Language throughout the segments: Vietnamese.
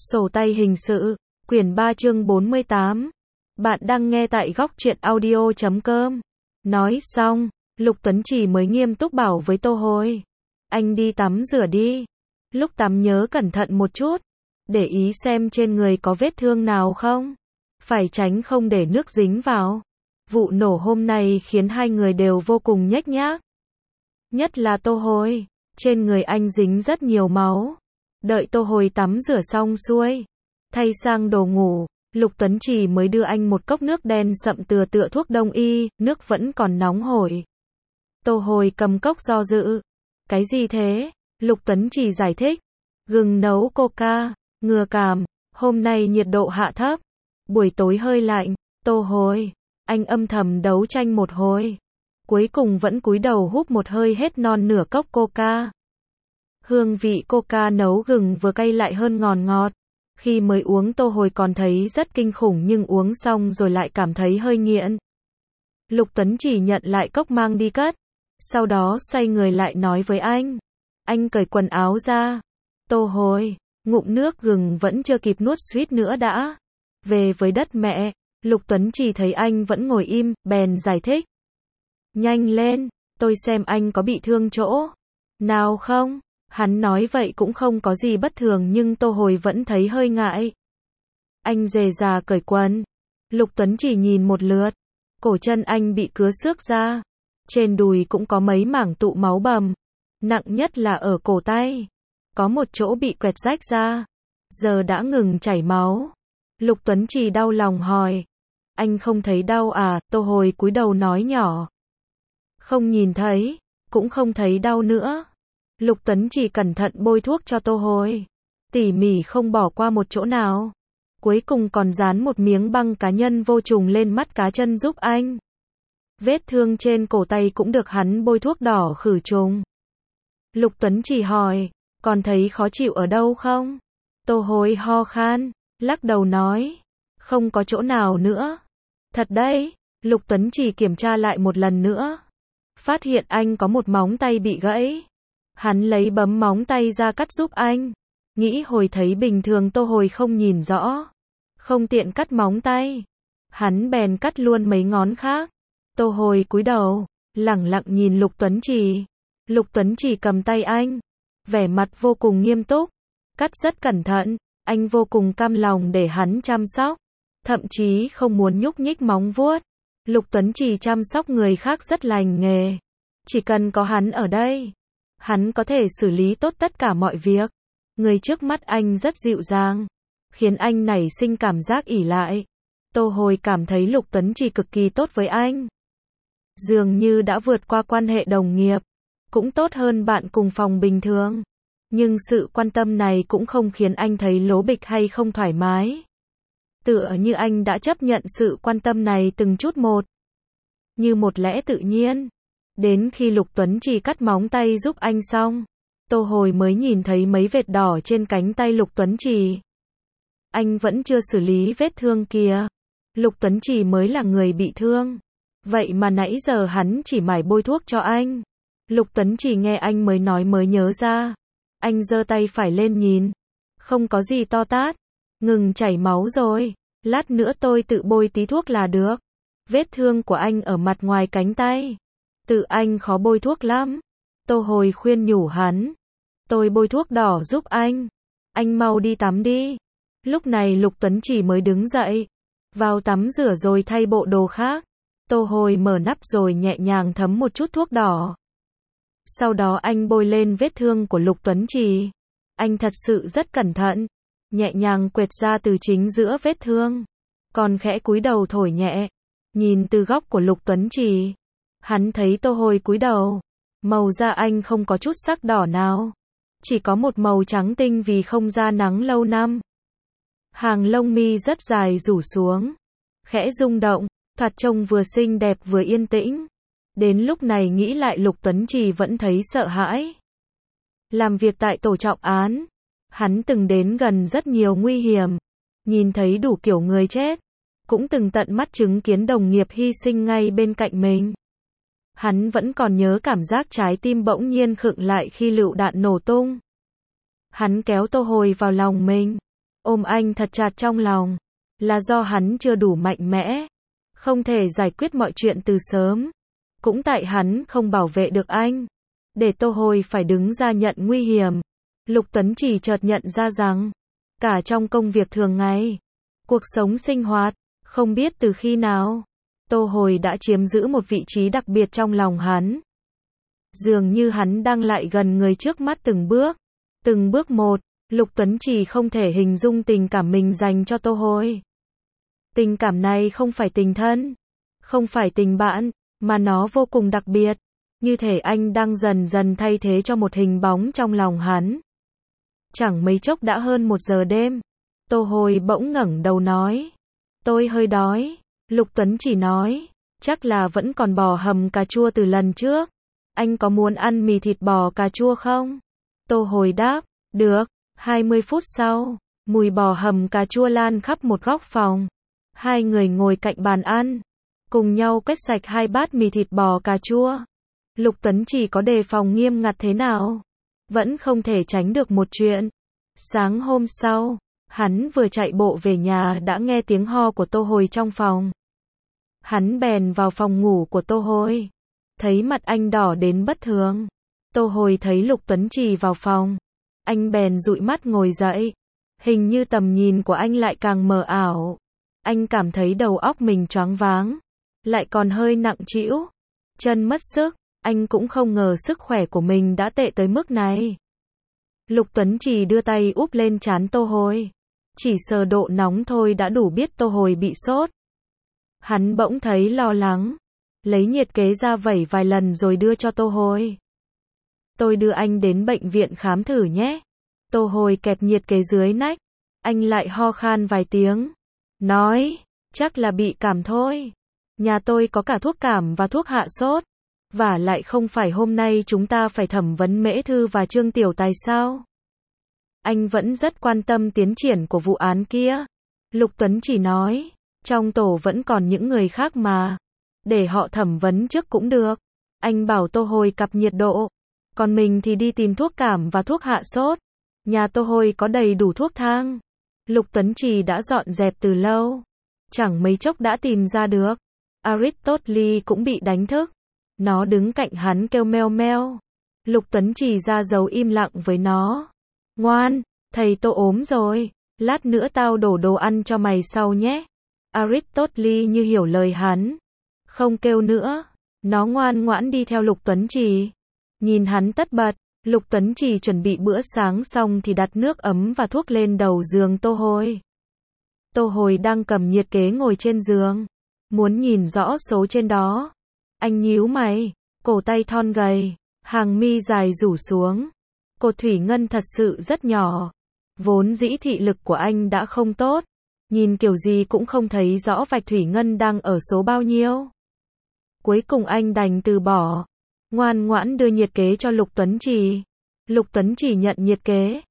Sổ tay hình sự, quyển 3 chương 48. Bạn đang nghe tại góc truyện audio.com. Nói xong, Lục Tuấn Chỉ mới nghiêm túc bảo với Tô Hồi. Anh đi tắm rửa đi. Lúc tắm nhớ cẩn thận một chút. Để ý xem trên người có vết thương nào không. Phải tránh không để nước dính vào. Vụ nổ hôm nay khiến hai người đều vô cùng nhếch nhác. Nhất là Tô Hồi. Trên người anh dính rất nhiều máu. Đợi Tô Hồi tắm rửa xong xuôi, thay sang đồ ngủ, Lục Tuấn Chỉ mới đưa anh một cốc nước đen sậm tựa thuốc đông y, nước vẫn còn nóng hổi. Tô Hồi cầm cốc do dự. Cái gì thế? Lục Tuấn Chỉ giải thích. Gừng nấu coca, ngừa cảm, hôm nay nhiệt độ hạ thấp, buổi tối hơi lạnh. Tô Hồi, anh âm thầm đấu tranh một hồi, cuối cùng vẫn cúi đầu húp một hơi hết non nửa cốc coca. Hương vị coca nấu gừng vừa cay lại hơn ngọt. Khi mới uống Tô Hồi còn thấy rất kinh khủng nhưng uống xong rồi lại cảm thấy hơi nghiện. Lục Tuấn Chỉ nhận lại cốc mang đi cất. Sau đó xoay người lại nói với anh. Anh cởi quần áo ra. Tô Hồi, ngụm nước gừng vẫn chưa kịp nuốt suýt nữa đã. Về với đất mẹ, Lục Tuấn Chỉ thấy anh vẫn ngồi im, bèn giải thích. Nhanh lên, tôi xem anh có bị thương chỗ nào không? Hắn nói vậy cũng không có gì bất thường nhưng Tô Hồi vẫn thấy hơi ngại. Anh rề rà cởi quần. Lục Tuấn Chỉ nhìn một lượt. Cổ chân anh bị cứa xước ra. Trên đùi cũng có mấy mảng tụ máu bầm. Nặng nhất là ở cổ tay. Có một chỗ bị quẹt rách ra. Giờ đã ngừng chảy máu. Lục Tuấn Chỉ đau lòng hỏi. Anh không thấy đau à? Tô Hồi cúi đầu nói nhỏ. Không nhìn thấy, cũng không thấy đau nữa. Lục Tuấn Chỉ cẩn thận bôi thuốc cho Tô Hồi, tỉ mỉ không bỏ qua một chỗ nào. Cuối cùng còn dán một miếng băng cá nhân vô trùng lên mắt cá chân giúp anh. Vết thương trên cổ tay cũng được hắn bôi thuốc đỏ khử trùng. Lục Tuấn Chỉ hỏi, còn thấy khó chịu ở đâu không? Tô Hồi ho khan, lắc đầu nói, không có chỗ nào nữa. Thật đấy, Lục Tuấn Chỉ kiểm tra lại một lần nữa. Phát hiện anh có một móng tay bị gãy. Hắn lấy bấm móng tay ra cắt giúp anh. Nghĩ hồi thấy bình thường Tô Hồi không nhìn rõ, không tiện cắt móng tay. Hắn bèn cắt luôn mấy ngón khác. Tô Hồi cúi đầu, lẳng lặng nhìn Lục Tuấn Chỉ. Lục Tuấn Chỉ cầm tay anh, vẻ mặt vô cùng nghiêm túc, cắt rất cẩn thận. Anh vô cùng cam lòng để hắn chăm sóc, thậm chí không muốn nhúc nhích móng vuốt. Lục Tuấn Chỉ chăm sóc người khác rất lành nghề. Chỉ cần có hắn ở đây, hắn có thể xử lý tốt tất cả mọi việc. Người trước mắt anh rất dịu dàng, khiến anh nảy sinh cảm giác ỷ lại. Tô Hồi cảm thấy Lục Tuấn Chỉ cực kỳ tốt với anh. Dường như đã vượt qua quan hệ đồng nghiệp, cũng tốt hơn bạn cùng phòng bình thường. Nhưng sự quan tâm này cũng không khiến anh thấy lố bịch hay không thoải mái. Tựa như anh đã chấp nhận sự quan tâm này từng chút một, như một lẽ tự nhiên. Đến khi Lục Tuấn Chỉ cắt móng tay giúp anh xong, Tô Hồi mới nhìn thấy mấy vệt đỏ trên cánh tay Lục Tuấn Chỉ. Anh vẫn chưa xử lý vết thương kìa. Lục Tuấn Chỉ mới là người bị thương. Vậy mà nãy giờ hắn chỉ mải bôi thuốc cho anh. Lục Tuấn Chỉ nghe anh mới nói mới nhớ ra. Anh giơ tay phải lên nhìn. Không có gì to tát. Ngừng chảy máu rồi. Lát nữa tôi tự bôi tí thuốc là được. Vết thương của anh ở mặt ngoài cánh tay. Tự anh khó bôi thuốc lắm. Tô Hồi khuyên nhủ hắn. Tôi bôi thuốc đỏ giúp anh. Anh mau đi tắm đi. Lúc này Lục Tuấn Chỉ mới đứng dậy. Vào tắm rửa rồi thay bộ đồ khác. Tô Hồi mở nắp rồi nhẹ nhàng thấm một chút thuốc đỏ. Sau đó anh bôi lên vết thương của Lục Tuấn Chỉ. Anh thật sự rất cẩn thận. Nhẹ nhàng quệt ra từ chính giữa vết thương. Còn khẽ cúi đầu thổi nhẹ. Nhìn từ góc của Lục Tuấn Chỉ, hắn thấy Tô Hồi cúi đầu. Màu da anh không có chút sắc đỏ nào. Chỉ có một màu trắng tinh vì không ra nắng lâu năm. Hàng lông mi rất dài rủ xuống, khẽ rung động, thoạt trông vừa xinh đẹp vừa yên tĩnh. Đến lúc này nghĩ lại Lục Tuấn Chỉ vẫn thấy sợ hãi. Làm việc tại tổ trọng án, hắn từng đến gần rất nhiều nguy hiểm, nhìn thấy đủ kiểu người chết, cũng từng tận mắt chứng kiến đồng nghiệp hy sinh ngay bên cạnh mình. Hắn vẫn còn nhớ cảm giác trái tim bỗng nhiên khựng lại khi lựu đạn nổ tung. Hắn kéo Tô Hồi vào lòng mình, ôm anh thật chặt trong lòng. Là do hắn chưa đủ mạnh mẽ, không thể giải quyết mọi chuyện từ sớm. Cũng tại hắn không bảo vệ được anh, để Tô Hồi phải đứng ra nhận nguy hiểm. Lục Tuấn Chỉ chợt nhận ra rằng, cả trong công việc thường ngày, cuộc sống sinh hoạt, không biết từ khi nào, Tô Hồi đã chiếm giữ một vị trí đặc biệt trong lòng hắn. Dường như hắn đang lại gần người trước mắt từng bước một. Lục Tuấn Chỉ không thể hình dung tình cảm mình dành cho Tô Hồi. Tình cảm này không phải tình thân, không phải tình bạn, mà nó vô cùng đặc biệt, như thể anh đang dần dần thay thế cho một hình bóng trong lòng hắn. Chẳng mấy chốc đã hơn 1 giờ đêm, Tô Hồi bỗng ngẩng đầu nói, tôi hơi đói. Lục Tuấn Chỉ nói, chắc là vẫn còn bò hầm cà chua từ lần trước. Anh có muốn ăn mì thịt bò cà chua không? Tô Hồi đáp, được. 20 phút sau, mùi bò hầm cà chua lan khắp một góc phòng. Hai người ngồi cạnh bàn ăn, cùng nhau quét sạch 2 bát mì thịt bò cà chua. Lục Tuấn Chỉ có đề phòng nghiêm ngặt thế nào, vẫn không thể tránh được một chuyện. Sáng hôm sau, hắn vừa chạy bộ về nhà đã nghe tiếng ho của Tô Hồi trong phòng. Hắn bèn vào phòng ngủ của Tô Hồi, thấy mặt anh đỏ đến bất thường. Tô Hồi thấy Lục Tuấn Chỉ vào phòng, anh bèn dụi mắt ngồi dậy. Hình như tầm nhìn của anh lại càng mờ ảo. Anh cảm thấy đầu óc mình choáng váng, lại còn hơi nặng trĩu, chân mất sức. Anh cũng không ngờ sức khỏe của mình đã tệ tới mức này. Lục Tuấn Chỉ đưa tay úp lên trán Tô Hồi. Chỉ sờ độ nóng thôi đã đủ biết Tô Hồi bị sốt. Hắn bỗng thấy lo lắng, lấy nhiệt kế ra vẩy vài lần rồi đưa cho Tô Hồi. Tôi đưa anh đến bệnh viện khám thử nhé. Tô Hồi kẹp nhiệt kế dưới nách. Anh lại ho khan vài tiếng, nói, chắc là bị cảm thôi. Nhà tôi có cả thuốc cảm và thuốc hạ sốt. Và lại không phải hôm nay chúng ta phải thẩm vấn Mễ Thư và Trương Tiểu Tài sao? Anh vẫn rất quan tâm tiến triển của vụ án kia. Lục Tuấn Chỉ nói, trong tổ vẫn còn những người khác mà, để họ thẩm vấn trước cũng được. Anh bảo Tô Hồi cặp nhiệt độ, còn mình thì đi tìm thuốc cảm và thuốc hạ sốt. Nhà Tô Hồi có đầy đủ thuốc thang. Lục Tuấn Chỉ đã dọn dẹp từ lâu, chẳng mấy chốc đã tìm ra được. Aristotle cũng bị đánh thức. Nó đứng cạnh hắn kêu meo meo. Lục Tuấn Chỉ ra dấu im lặng với nó. Ngoan, thầy Tô ốm rồi, lát nữa tao đổ đồ ăn cho mày sau nhé. Aristotle như hiểu lời hắn, không kêu nữa. Nó ngoan ngoãn đi theo Lục Tuấn Chỉ. Nhìn hắn tất bật, Lục Tuấn Chỉ chuẩn bị bữa sáng xong thì đặt nước ấm và thuốc lên đầu giường Tô Hồi. Tô Hồi đang cầm nhiệt kế ngồi trên giường, muốn nhìn rõ số trên đó. Anh nhíu mày, cổ tay thon gầy, hàng mi dài rủ xuống. Cột thủy ngân thật sự rất nhỏ. Vốn dĩ thị lực của anh đã không tốt, nhìn kiểu gì cũng không thấy rõ vạch thủy ngân đang ở số bao nhiêu. Cuối cùng anh đành từ bỏ, ngoan ngoãn đưa nhiệt kế cho Lục Tuấn Chỉ. Lục Tuấn Chỉ nhận nhiệt kế.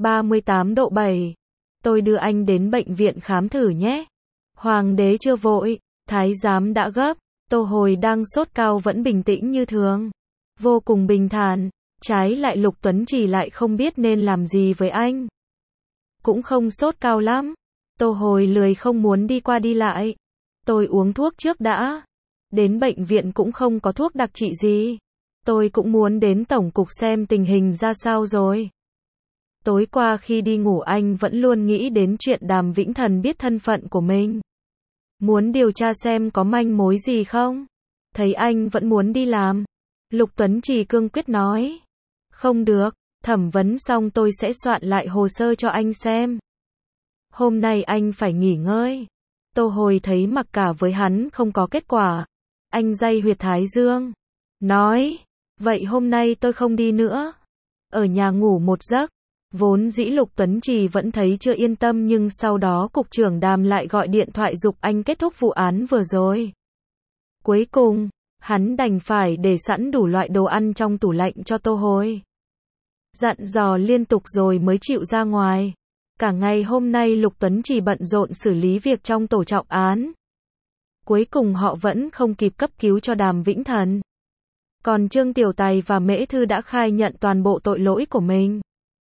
38 độ 7. Tôi đưa anh đến bệnh viện khám thử nhé. Hoàng đế chưa vội, thái giám đã gấp. Tô Hồi đang sốt cao vẫn bình tĩnh như thường, vô cùng bình thản. Trái lại Lục Tuấn Chỉ lại không biết nên làm gì với anh. Cũng không sốt cao lắm. Tô Hồi lười không muốn đi qua đi lại. Tôi uống thuốc trước đã. Đến bệnh viện cũng không có thuốc đặc trị gì. Tôi cũng muốn đến tổng cục xem tình hình ra sao rồi. Tối qua khi đi ngủ anh vẫn luôn nghĩ đến chuyện Đàm Vĩnh Thần biết thân phận của mình. Muốn điều tra xem có manh mối gì không. Thấy anh vẫn muốn đi làm. Lục Tuấn Chỉ cương quyết nói. Không được, thẩm vấn xong tôi sẽ soạn lại hồ sơ cho anh xem. Hôm nay anh phải nghỉ ngơi. Tô Hồi thấy mặc cả với hắn không có kết quả. Anh day huyệt thái dương. Nói, vậy hôm nay tôi không đi nữa. Ở nhà ngủ một giấc. Vốn dĩ Lục Tuấn Chỉ vẫn thấy chưa yên tâm nhưng sau đó cục trưởng Đàm lại gọi điện thoại giục anh kết thúc vụ án vừa rồi. Cuối cùng, hắn đành phải để sẵn đủ loại đồ ăn trong tủ lạnh cho Tô Hồi. Dặn dò liên tục rồi mới chịu ra ngoài. Cả ngày hôm nay Lục Tuấn Chỉ bận rộn xử lý việc trong tổ trọng án. Cuối cùng họ vẫn không kịp cấp cứu cho Đàm Vĩnh Thần. Còn Trương Tiểu Tài và Mễ Thư đã khai nhận toàn bộ tội lỗi của mình.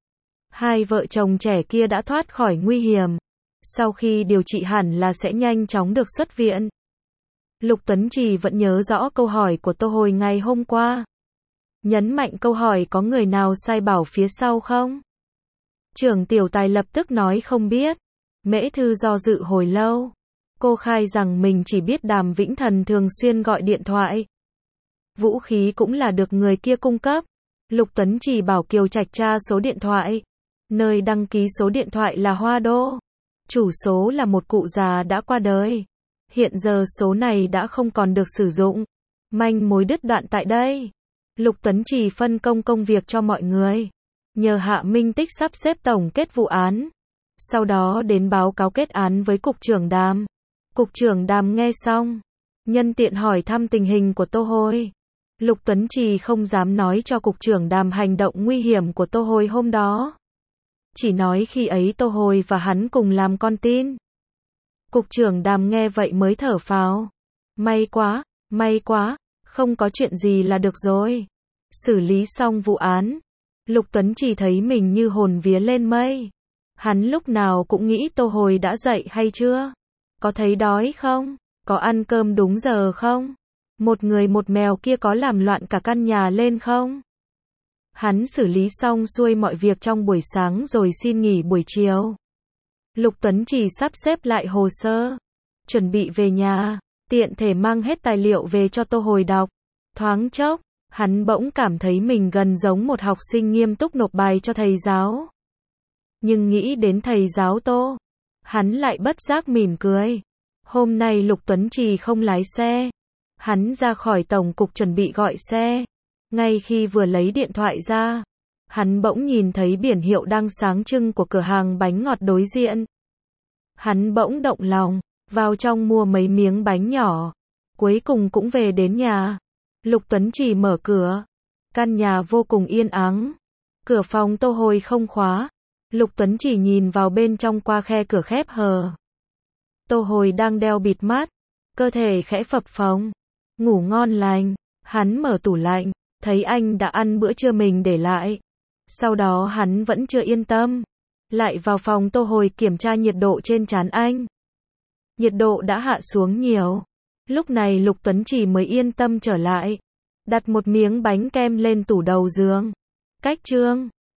Hai vợ chồng trẻ kia đã thoát khỏi nguy hiểm. Sau khi điều trị hẳn là sẽ nhanh chóng được xuất viện. Lục Tuấn Trì vẫn nhớ rõ câu hỏi của Tô Hồi ngày hôm qua. Nhấn mạnh câu hỏi có người nào sai bảo phía sau không? Trưởng tiểu tài lập tức nói không biết. Mễ Thư do dự hồi lâu. Cô khai rằng mình chỉ biết Đàm Vĩnh Thần thường xuyên gọi điện thoại. Vũ khí cũng là được người kia cung cấp. Lục Tuấn Trì bảo Kiều Trạch tra số điện thoại. Nơi đăng ký số điện thoại là Hoa Đô. Chủ số là một cụ già đã qua đời. Hiện giờ số này đã không còn được sử dụng. Manh mối đứt đoạn tại đây. Lục Tuấn Trì phân công công việc cho mọi người. Nhờ Hạ Minh Tích sắp xếp tổng kết vụ án. Sau đó đến báo cáo kết án với Cục trưởng Đàm. Cục trưởng Đàm nghe xong. Nhân tiện hỏi thăm tình hình của Tô Hồi. Lục Tuấn Trì không dám nói cho Cục trưởng Đàm hành động nguy hiểm của Tô Hồi hôm đó. Chỉ nói khi ấy Tô Hồi và hắn cùng làm con tin. Cục trưởng Đàm nghe vậy mới thở phào. May quá, không có chuyện gì là được rồi. Xử lý xong vụ án. Lục Tuấn Trì thấy mình như hồn vía lên mây. Hắn lúc nào cũng nghĩ Tô Hồi đã dậy hay chưa? Có thấy đói không? Có ăn cơm đúng giờ không? Một người một mèo kia có làm loạn cả căn nhà lên không? Hắn xử lý xong xuôi mọi việc trong buổi sáng rồi xin nghỉ buổi chiều. Lục Tuấn Trì sắp xếp lại hồ sơ, chuẩn bị về nhà, tiện thể mang hết tài liệu về cho Tô Hồi đọc. Thoáng chốc, hắn bỗng cảm thấy mình gần giống một học sinh nghiêm túc nộp bài cho thầy giáo. Nhưng nghĩ đến thầy giáo Tô, hắn lại bất giác mỉm cười. Hôm nay Lục Tuấn Trì không lái xe. Hắn ra khỏi tổng cục chuẩn bị gọi xe. Ngay khi vừa lấy điện thoại ra, hắn bỗng nhìn thấy biển hiệu đang sáng trưng của cửa hàng bánh ngọt đối diện. Hắn bỗng động lòng, vào trong mua mấy miếng bánh nhỏ. Cuối cùng cũng về đến nhà. Lục Tuấn Trì mở cửa. Căn nhà vô cùng yên ắng. Cửa phòng Tô Hồi không khóa. Lục Tuấn Trì nhìn vào bên trong qua khe cửa khép hờ. Tô Hồi đang đeo bịt mắt, cơ thể khẽ phập phồng, ngủ ngon lành. Hắn mở tủ lạnh, thấy anh đã ăn bữa trưa mình để lại. Sau đó hắn vẫn chưa yên tâm, lại vào phòng Tô Hồi kiểm tra nhiệt độ trên trán anh. Nhiệt độ đã hạ xuống nhiều. Lúc này Lục Tuấn Trì mới yên tâm trở lại, đặt một miếng bánh kem lên tủ đầu giường. Cách trương